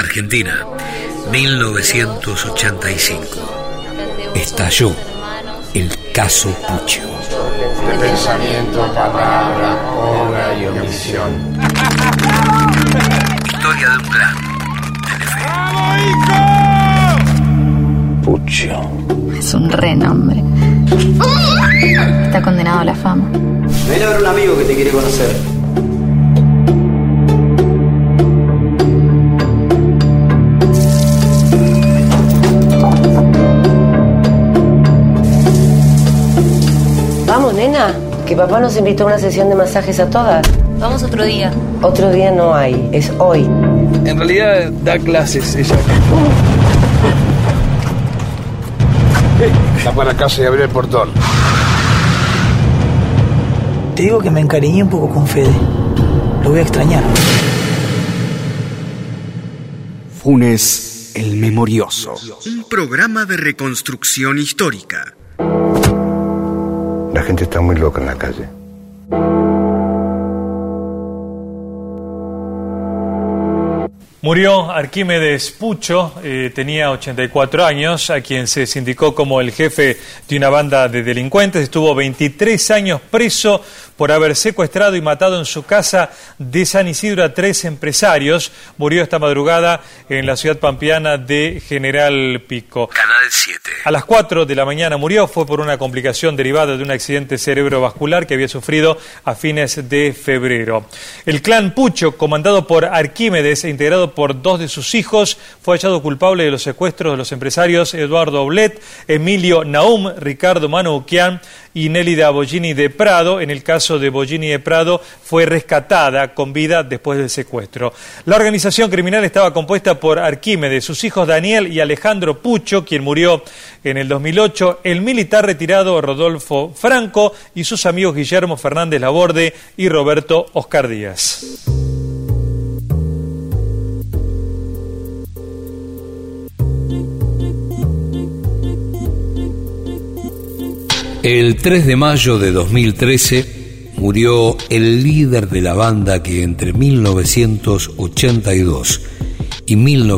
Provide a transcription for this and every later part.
Argentina, 1985. Estalló el caso Puccio. De pensamiento, palabra, obra y omisión. Historia de un clan. Telefe. Puccio. Es un renombre. Está condenado a la fama. Ven a ver un amigo que te quiere conocer. Vamos, nena, que papá nos invitó a una sesión de masajes a todas. Vamos otro día. Otro día no hay, es hoy. En realidad da clases ella. Está para casa y abrió el portón. Te digo que me encariñé un poco con Fede. Lo voy a extrañar. Funes el Memorioso. Un programa de reconstrucción histórica. La gente está muy loca en la calle. Murió Arquímedes Puccio, tenía 84 años, a quien se sindicó como el jefe de una banda de delincuentes. Estuvo 23 años preso por haber secuestrado y matado en su casa de San Isidro a 3 empresarios. Murió esta madrugada en la ciudad pampeana de General Pico. Canal 7. A las 4 de la mañana murió, fue por una complicación derivada de un accidente cerebrovascular que había sufrido a fines de febrero. El clan Puccio, comandado por Arquímedes e integrado por 2 de sus hijos, fue hallado culpable de los secuestros de los empresarios Eduardo Aulet, Emilio Naum, Ricardo Manoukian y Nélida Bollini de Prado. En el caso de Bollini de Prado, fue rescatada con vida después del secuestro. La organización criminal estaba compuesta por Arquímedes, sus hijos Daniel y Alejandro Puccio, quien murió en el 2008, el militar retirado Rodolfo Franco y sus amigos Guillermo Fernández Laborde y Roberto Oscar Díaz. El 3 de mayo de 2013 murió el líder de la banda que entre 1982 y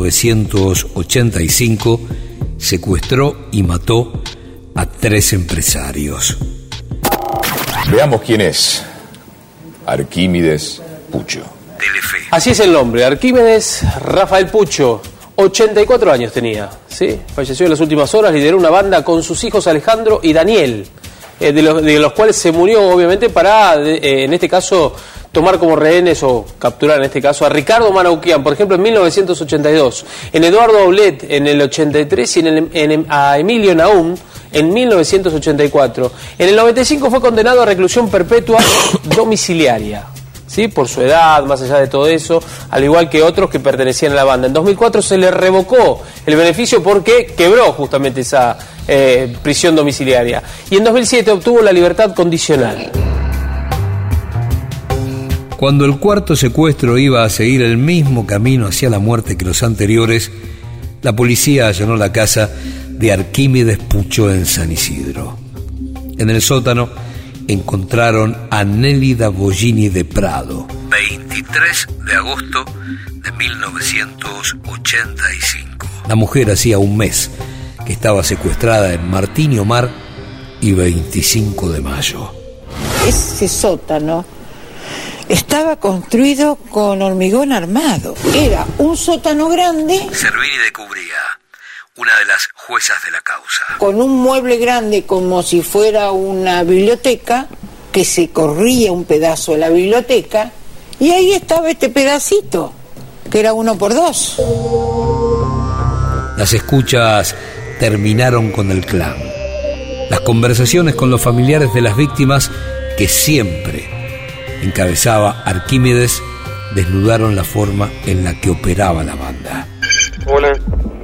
1985 secuestró y mató a 3 empresarios. Veamos quién es Arquímedes Puccio. Telefe. Así es el nombre, Arquímedes Rafael Puccio. 84 años tenía, ¿sí? Falleció en las últimas horas, lideró una banda con sus hijos Alejandro y Daniel, de los cuales se murió obviamente para, en este caso, tomar como rehenes o capturar en este caso a Ricardo Manoukian, por ejemplo, en 1982, en Eduardo Aulet en el 83 y a Emilio Naum en 1984. En el 95 fue condenado a reclusión perpetua domiciliaria. ¿Sí? Por su edad, más allá de todo eso, al igual que otros que pertenecían a la banda. En 2004 se le revocó el beneficio porque quebró justamente esa prisión domiciliaria. Y en 2007 obtuvo la libertad condicional. Cuando el cuarto secuestro iba a seguir el mismo camino hacia la muerte que los anteriores, la policía allanó la casa de Arquímedes Puccio en San Isidro. En el sótano encontraron a Nélida Bollini de Prado. 23 de agosto de 1985. La mujer hacía un mes que estaba secuestrada en Martín y Omar y 25 de mayo. Ese sótano estaba construido con hormigón armado. Era un sótano grande. Servini de Cubría, una de las juezas de la causa. Con un mueble grande como si fuera una biblioteca, que se corría un pedazo de la biblioteca, y ahí estaba este pedacito, que era 1x2. Las escuchas terminaron con el clan. Las conversaciones con los familiares de las víctimas, que siempre encabezaba Arquímedes, desnudaron la forma en la que operaba la banda. Hola.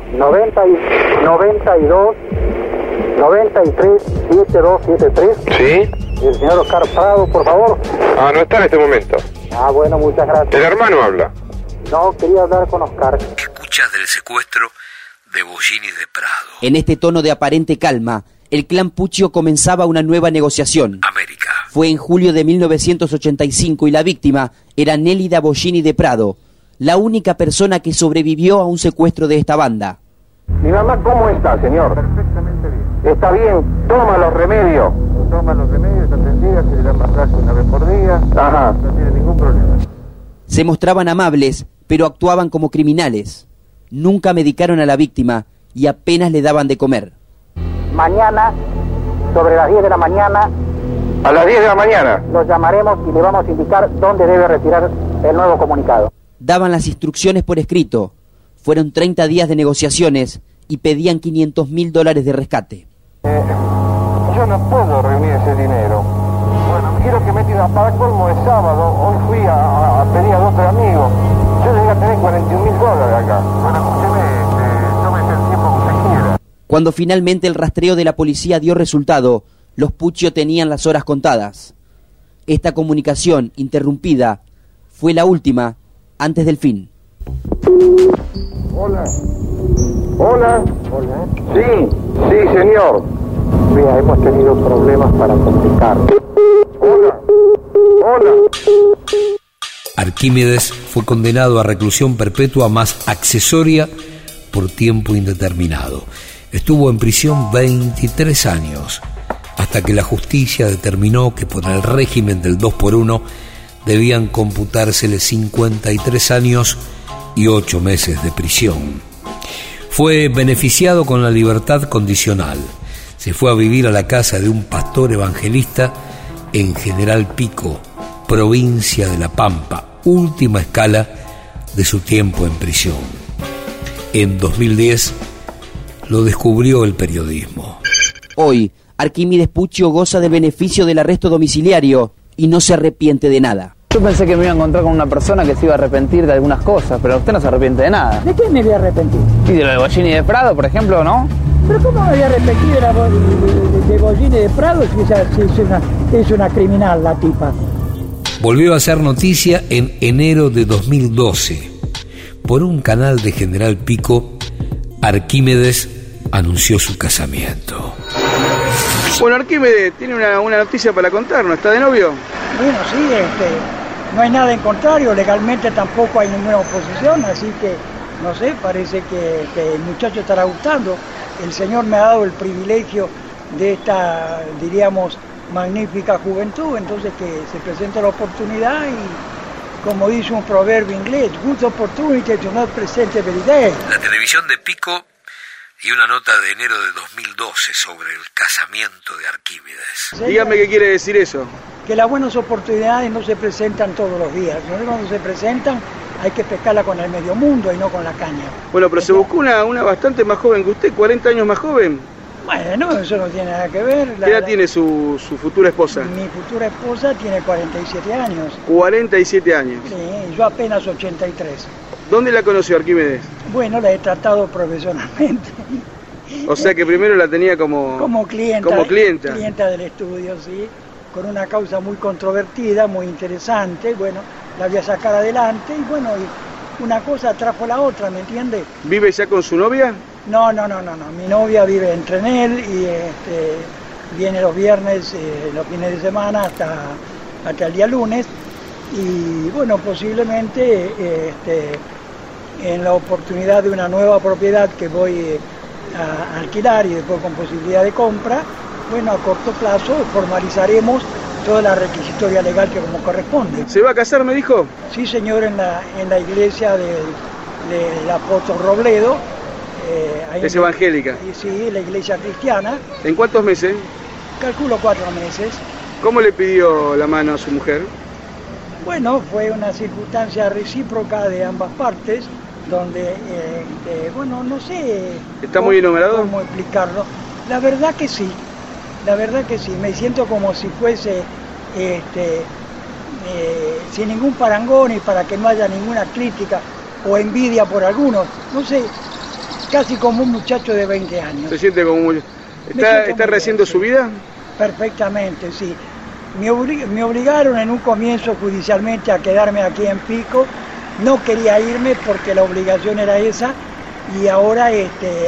92 93 7273. ¿Sí? El señor Oscar Prado, por favor. Ah, no está en este momento. Ah, bueno, muchas gracias. ¿El hermano habla? No, quería hablar con Oscar. Escuchas del secuestro de Bollini de Prado. En este tono de aparente calma, el clan Puccio comenzaba una nueva negociación. América. Fue en julio de 1985 y la víctima era Nélida Bollini de Prado. la única persona que sobrevivió a un secuestro de esta banda. ¿Mi mamá cómo está, señor? Perfectamente bien. Está bien, toma los remedios. Toma los remedios, está atendida, se le da masaje una vez por día. Ajá. No tiene ningún problema. Se mostraban amables, pero actuaban como criminales. Nunca medicaron a la víctima y apenas le daban de comer. Mañana, sobre las 10 de la mañana, A las 10 de la mañana. los llamaremos y le vamos a indicar dónde debe retirar el nuevo comunicado. Daban las instrucciones por escrito. Fueron 30 días de negociaciones y pedían $500.000 de rescate. Yo no puedo reunir ese dinero. Bueno, quiero que me entiendan, para colmo es sábado, hoy fui a pedir a 2 amigos. Yo llegué a tener $41.000 acá. Bueno, escúcheme, tómese el tiempo que usted quiera. Cuando finalmente el rastreo de la policía dio resultado, los Puccio tenían las horas contadas. Esta comunicación interrumpida fue la última antes del fin. Hola. Hola. Hola. Sí, señor. Mira, hemos tenido problemas para comunicar. Hola. Hola. Arquímedes fue condenado a reclusión perpetua más accesoria por tiempo indeterminado. Estuvo en prisión 23 años, hasta que la justicia determinó que por el régimen del 2x1 debían computársele 53 años y 8 meses de prisión. Fue beneficiado con la libertad condicional. Se fue a vivir a la casa de un pastor evangelista en General Pico, provincia de La Pampa, última escala de su tiempo en prisión. En 2010 lo descubrió el periodismo. Hoy, Arquímedes Puccio goza del beneficio del arresto domiciliario y no se arrepiente de nada. Yo pensé que me iba a encontrar con una persona que se iba a arrepentir de algunas cosas, pero usted no se arrepiente de nada. ¿De qué me voy a arrepentir? ¿Y de lo de Bollini de Prado, por ejemplo, no? ¿Pero cómo me voy a arrepentir de Bollini de Prado si es una criminal la tipa? Volvió a hacer noticia en enero de 2012. Por un canal de General Pico, Arquímedes anunció su casamiento. Bueno, Arquímedes tiene una noticia para contarnos. ¿Está de novio? Bueno, sí, no hay nada en contrario, legalmente tampoco hay ninguna oposición, así que, no sé, parece que el muchacho estará gustando. El Señor me ha dado el privilegio de esta, diríamos, magnífica juventud, entonces que se presente la oportunidad y, como dice un proverbio inglés, good opportunity to not present every day. La televisión de Pico y una nota de enero de 2012 sobre el casamiento de Arquímedes. Dígame qué quiere decir eso. Que las buenas oportunidades no se presentan todos los días, ¿no? Cuando se presentan hay que pescarla con el medio mundo y no con la caña. Bueno, pero se buscó una bastante más joven que usted, 40 años más joven. Bueno, eso no tiene nada que ver. ¿Qué edad tiene su futura esposa? Mi futura esposa tiene 47 años. 47 años. Sí, yo apenas 83. ¿Dónde la conoció Arquímedes? Bueno, la he tratado profesionalmente. O sea que primero la tenía como clienta. Como clienta. Clienta del estudio, sí. Con una causa muy controvertida, muy interesante. Bueno, la voy a sacar adelante y bueno, y una cosa trajo la otra, ¿me entiende? ¿Vive ya con su novia? No. Mi novia vive en Trenel y viene los viernes, los fines de semana hasta el día lunes. Y bueno, posiblemente en la oportunidad de una nueva propiedad que voy a alquilar y después con posibilidad de compra, bueno, a corto plazo formalizaremos toda la requisitoria legal que como corresponde. ¿Se va a casar, me dijo? Sí, señor, en la iglesia del apóstol Robledo. ¿Es evangélica? Sí, la iglesia cristiana. ¿En cuántos meses? Calculo 4 meses. ¿Cómo le pidió la mano a su mujer? Bueno, fue una circunstancia recíproca de ambas partes, donde, bueno, no sé... ¿Está muy enamorado? ¿Cómo explicarlo? La verdad que sí, me siento como si fuese, sin ningún parangón y para que no haya ninguna crítica o envidia por algunos, no sé, casi como un muchacho de 20 años. ¿Se siente como un... ¿Está rehaciendo su vida? Perfectamente, sí. Me obligaron en un comienzo judicialmente a quedarme aquí en Pico. No quería irme porque la obligación era esa y ahora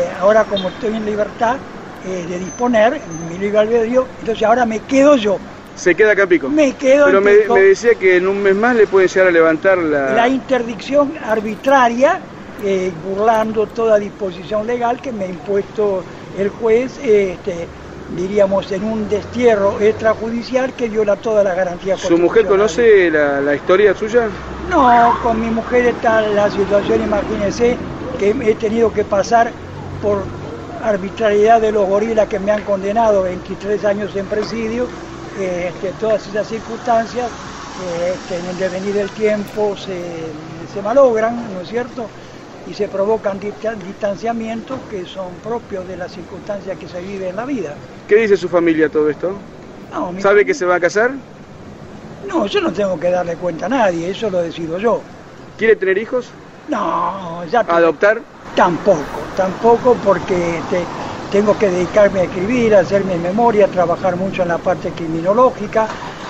como estoy en libertad de disponer, mi libre albedrío, entonces ahora me quedo yo. Se queda acá en Pico. Me quedo Pero en me Pico. decía que en un mes más le pueden llegar a levantar La interdicción arbitraria, burlando toda disposición legal que me ha impuesto el juez, diríamos, en un destierro extrajudicial que viola todas las garantías ¿Su mujer conoce la historia suya? No, con mi mujer está la situación, imagínense, que he tenido que pasar por arbitrariedad de los gorilas que me han condenado 23 años en presidio, todas esas circunstancias en el devenir del tiempo se malogran, ¿no es cierto? Y se provocan distanciamientos que son propios de las circunstancias que se vive en la vida. ¿Qué dice su familia todo esto? No, ¿Sabe que se va a casar? No, yo no tengo que darle cuenta a nadie, eso lo decido yo. ¿Quiere tener hijos? No, ya... ¿Adoptar? Tampoco porque tengo que dedicarme a escribir, a hacer mi memoria, trabajar mucho en la parte criminológica,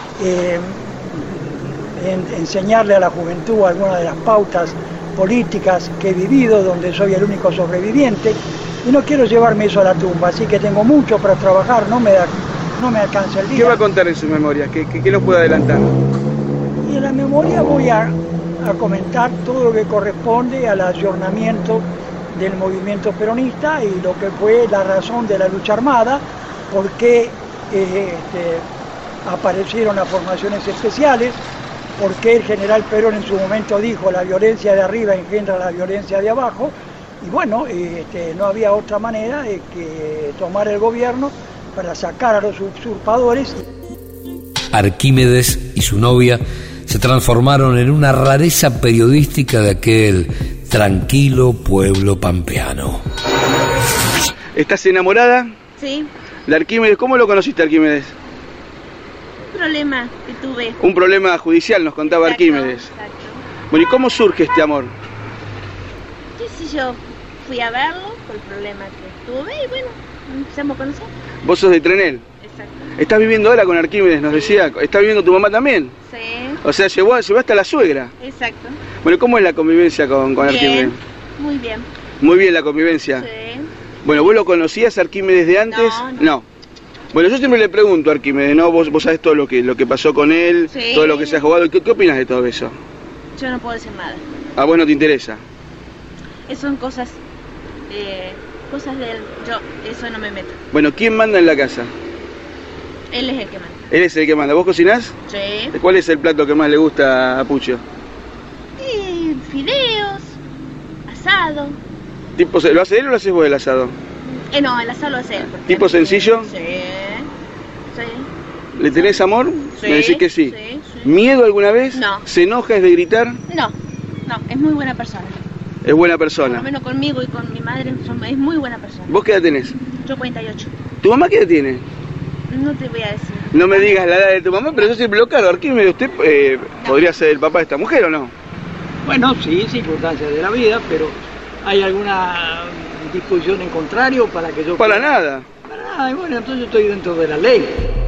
enseñarle a la juventud algunas de las pautas políticas que he vivido, donde soy el único sobreviviente, y no quiero llevarme eso a la tumba, así que tengo mucho para trabajar, no me alcanza el día. ¿Qué va a contar en sus memorias? ¿Qué nos puede adelantar? Y en la memoria voy a comentar todo lo que corresponde al ayornamiento del movimiento peronista y lo que fue la razón de la lucha armada, por qué aparecieron las formaciones especiales, por qué el general Perón en su momento dijo la violencia de arriba engendra la violencia de abajo, y bueno, no había otra manera de que tomar el gobierno para sacar a los usurpadores. Arquímedes y su novia se transformaron en una rareza periodística de aquel tranquilo pueblo pampeano. ¿Estás enamorada? Sí. ¿De Arquímedes? ¿Cómo lo conociste, Arquímedes? Un problema que tuve. Un problema judicial, nos contaba Arquímedes. Exacto. Bueno, ¿y cómo surge este amor? ¿Qué sé yo? Fui a verlo por el problema que tuve y bueno, empezamos a conocer. ¿Vos sos de Trenel? Exacto. ¿Estás viviendo ahora con Arquímedes? Nos decía. ¿Está viviendo tu mamá también? Sí. O sea, llevó hasta la suegra. Exacto. Bueno, ¿cómo es la convivencia con Arquímedes? Muy bien. Muy bien la convivencia. Sí. Bueno, ¿vos lo conocías Arquímedes de antes? No. Bueno, yo siempre le pregunto a Arquímedes, ¿no? Vos sabés todo lo que pasó con él, sí, todo lo que se ha jugado. ¿Qué opinas de todo eso? Yo no puedo decir nada. ¿A vos no te interesa? Eso son cosas de él. Yo, eso no me meto. Bueno, ¿quién manda en la casa? Él es el que manda. Él es el que manda. ¿Vos cocinás? Sí. ¿Cuál es el plato que más le gusta a Pucho? Fideos, asado. ¿Lo hace él o lo haces vos el asado? No, el asado lo hace él. ¿Tipo sencillo? Sí. ¿Le tenés amor? Sí. Me decís que sí. Sí. ¿Miedo alguna vez? No. ¿Se enoja, es de gritar? No, es muy buena persona. Es buena Por persona. lo menos conmigo y con mi madre es muy buena persona. ¿Vos qué edad tenés? Yo 48. ¿Tu mamá qué edad tiene? No te voy a decir. No me digas la edad de tu mamá, pero yo siempre lo claro. Arquímedes, ¿usted podría ser el papá de esta mujer o no? Bueno, sí, circunstancias de la vida, pero ¿hay alguna disposición en contrario para que yo... Para nada. Para nada, y bueno, entonces estoy dentro de la ley.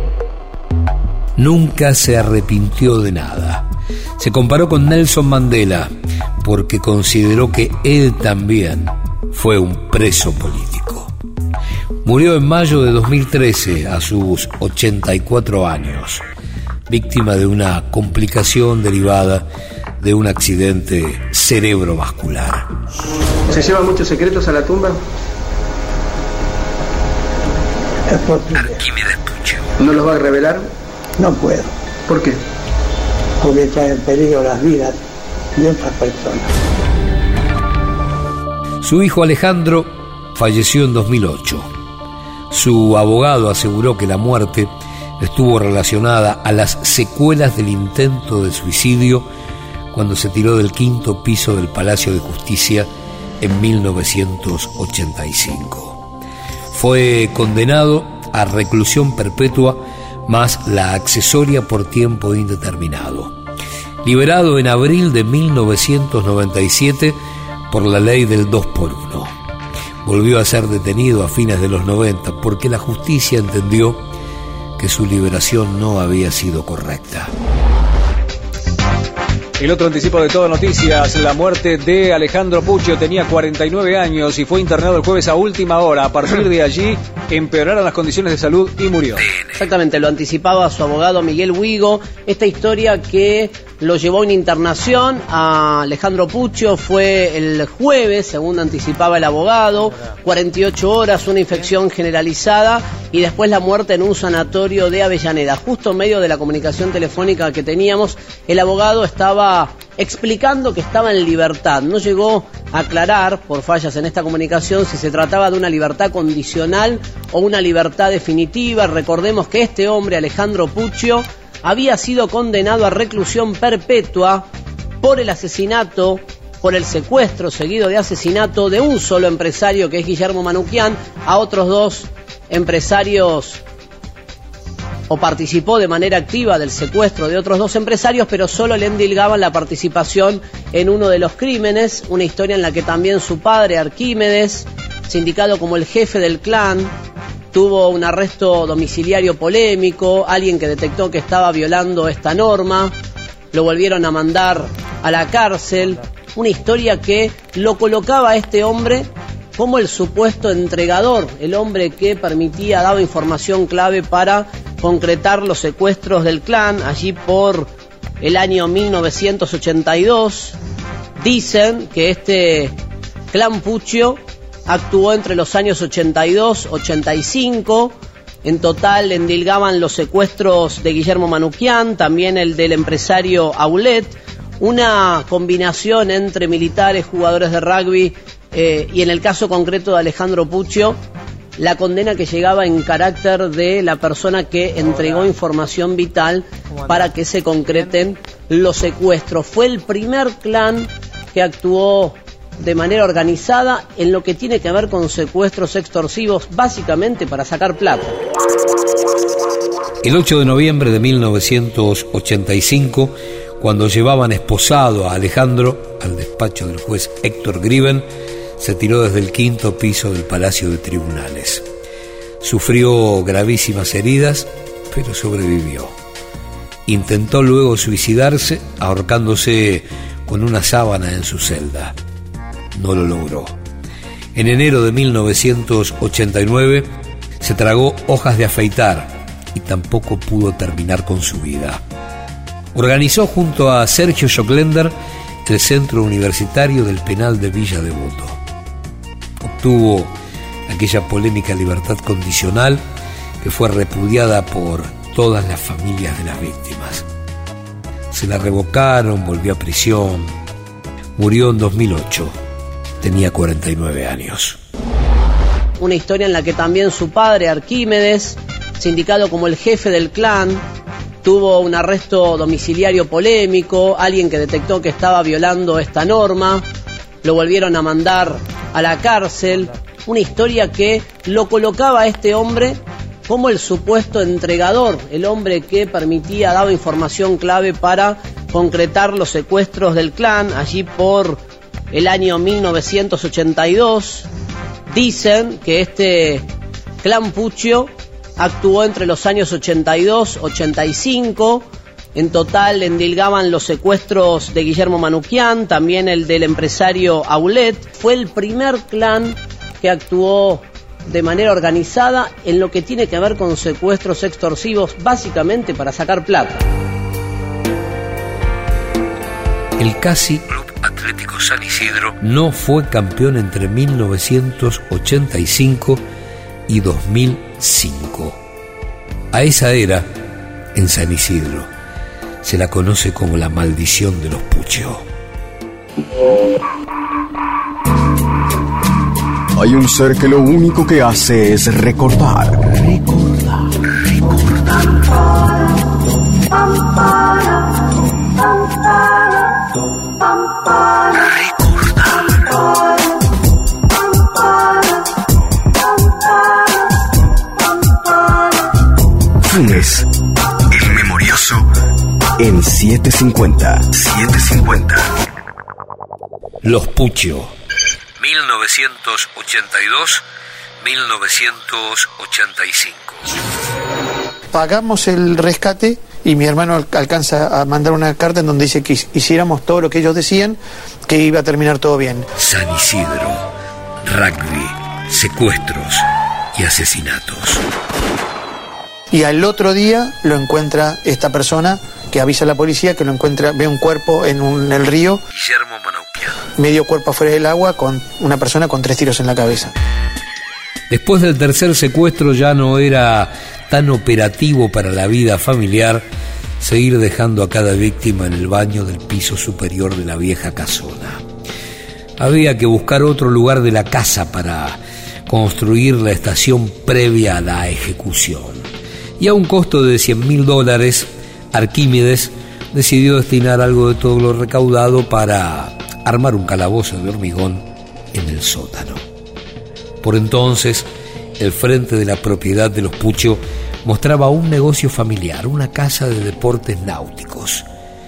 Nunca se arrepintió de nada. Se comparó con Nelson Mandela porque consideró que él también fue un preso político. Murió en mayo de 2013 a sus 84 años, víctima de una complicación derivada de un accidente cerebrovascular. ¿Se llevan muchos secretos a la tumba? Es posible. Arquímedes Pucho. ¿No los va a revelar? No puedo, ¿Por qué? porque están en peligro las vidas de otras personas. Su hijo Alejandro falleció en 2008. Su abogado aseguró que la muerte estuvo relacionada a las secuelas del intento de suicidio cuando se tiró del 5º piso del Palacio de Justicia en 1985. Fue condenado a reclusión perpetua más la accesoria por tiempo indeterminado. Liberado en abril de 1997 por la ley del 2x1. Volvió a ser detenido a fines de los 90 porque la justicia entendió que su liberación no había sido correcta. El otro anticipo de Todo Noticias, la muerte de Alejandro Puccio, tenía 49 años y fue internado el jueves a última hora. A partir de allí empeoraron las condiciones de salud y murió. Exactamente, lo anticipaba su abogado Miguel Huigo. Esta historia que lo llevó a una internación a Alejandro Puccio fue el jueves, según anticipaba el abogado, 48 horas, una infección generalizada y después la muerte en un sanatorio de Avellaneda. Justo en medio de la comunicación telefónica que teníamos, el abogado estaba explicando que estaba en libertad. No llegó a aclarar, por fallas en esta comunicación, si se trataba de una libertad condicional o una libertad definitiva. Recordemos que este hombre, Alejandro Puccio, había sido condenado a reclusión perpetua por el asesinato, por el secuestro seguido de asesinato de un solo empresario, que es Guillermo Manukyan, a otros dos empresarios, o participó de manera activa del secuestro de otros dos empresarios, pero solo le endilgaban la participación en uno de los crímenes, una historia en la que también su padre, Arquímedes, sindicado como el jefe del clan, tuvo un arresto domiciliario polémico, alguien que detectó que estaba violando esta norma, lo volvieron a mandar a la cárcel, una historia que lo colocaba a este hombre como el supuesto entregador, el hombre que daba información clave para concretar los secuestros del clan allí por el año 1982. Dicen que este clan Puccio actuó entre los años 82-85. En total endilgaban los secuestros de Guillermo Manukyan, también el del empresario Aulet, una combinación entre militares, jugadores de rugby y en el caso concreto de Alejandro Puccio, la condena que llegaba en carácter de la persona que entregó información vital para que se concreten los secuestros. Fue el primer clan que actuó de manera organizada en lo que tiene que ver con secuestros extorsivos, básicamente para sacar plata. El 8 de noviembre de 1985, cuando llevaban esposado a Alejandro al despacho del juez Héctor Griven, se tiró desde el 5º piso del Palacio de Tribunales. Sufrió gravísimas heridas, pero sobrevivió. Intentó luego suicidarse ahorcándose con una sábana en su celda. No lo logró. En enero de 1989 se tragó hojas de afeitar y tampoco pudo terminar con su vida. Organizó junto a Sergio Joclender el Centro Universitario del Penal de Villa Devoto. Obtuvo aquella polémica libertad condicional que fue repudiada por todas las familias de las víctimas. Se la revocaron, volvió a prisión, murió en 2008, tenía 49 años. Una historia en la que también su padre, Arquímedes, sindicado como el jefe del clan, tuvo un arresto domiciliario polémico, alguien que detectó que estaba violando esta norma, lo volvieron a mandar a la cárcel, una historia que lo colocaba a este hombre como el supuesto entregador, el hombre que daba información clave para concretar los secuestros del clan allí por el año 1982. Dicen que este clan Puccio actuó entre los años 82-85. En total endilgaban los secuestros de Guillermo Manukyan, también el del empresario Aulet. Fue el primer clan que actuó de manera organizada en lo que tiene que ver con secuestros extorsivos, básicamente para sacar plata. El CASI Club Atlético San Isidro no fue campeón entre 1985 y 2005. A esa era, en San Isidro, se la conoce como la maldición de los Puccio. Hay un ser que lo único que hace es recordar. Funes, el memorioso, en 750. Los Puccio. 1982-1985. Pagamos el rescate y mi hermano alcanza a mandar una carta en donde dice que hiciéramos todo lo que ellos decían, que iba a terminar todo bien. San Isidro, rugby, secuestros y asesinatos. Y al otro día lo encuentra esta persona que avisa a la policía, que lo encuentra, ve un cuerpo en el río. Guillermo Manauquian. Medio cuerpo afuera del agua con una persona con 3 tiros en la cabeza. Después del tercer secuestro ya no era tan operativo para la vida familiar seguir dejando a cada víctima en el baño del piso superior de la vieja casona. Había que buscar otro lugar de la casa para construir la estación previa a la ejecución. Y a un costo de $100.000, Arquímedes decidió destinar algo de todo lo recaudado para armar un calabozo de hormigón en el sótano. Por entonces, el frente de la propiedad de los Puccio mostraba un negocio familiar, una casa de deportes náuticos.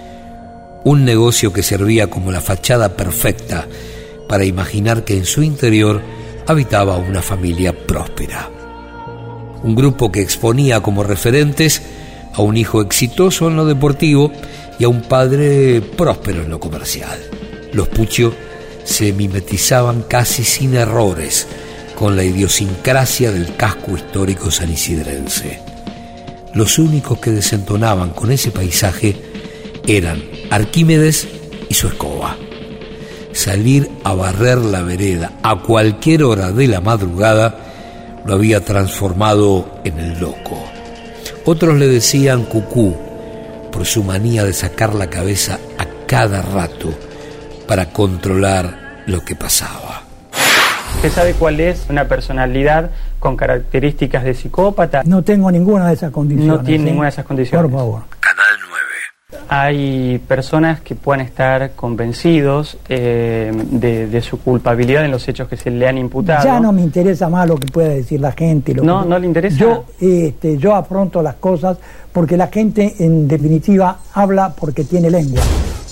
Un negocio que servía como la fachada perfecta para imaginar que en su interior habitaba una familia próspera. Un grupo que exponía como referentes a un hijo exitoso en lo deportivo y a un padre próspero en lo comercial. Los Puccio se mimetizaban casi sin errores con la idiosincrasia del casco histórico sanisidrense. Los únicos que desentonaban con ese paisaje eran Arquímedes y su escoba. Salir a barrer la vereda a cualquier hora de la madrugada lo había transformado en el loco. Otros le decían cucú por su manía de sacar la cabeza a cada rato para controlar lo que pasaba. ¿Usted sabe cuál es una personalidad con características de psicópata? No tengo ninguna de esas condiciones. No tiene ninguna de esas condiciones. Por favor. Canal 9. Hay personas que pueden estar convencidos de su culpabilidad en los hechos que se le han imputado. Ya no me interesa más lo que pueda decir la gente. ¿No le interesa? Yo afronto las cosas porque la gente, en definitiva, habla porque tiene lengua.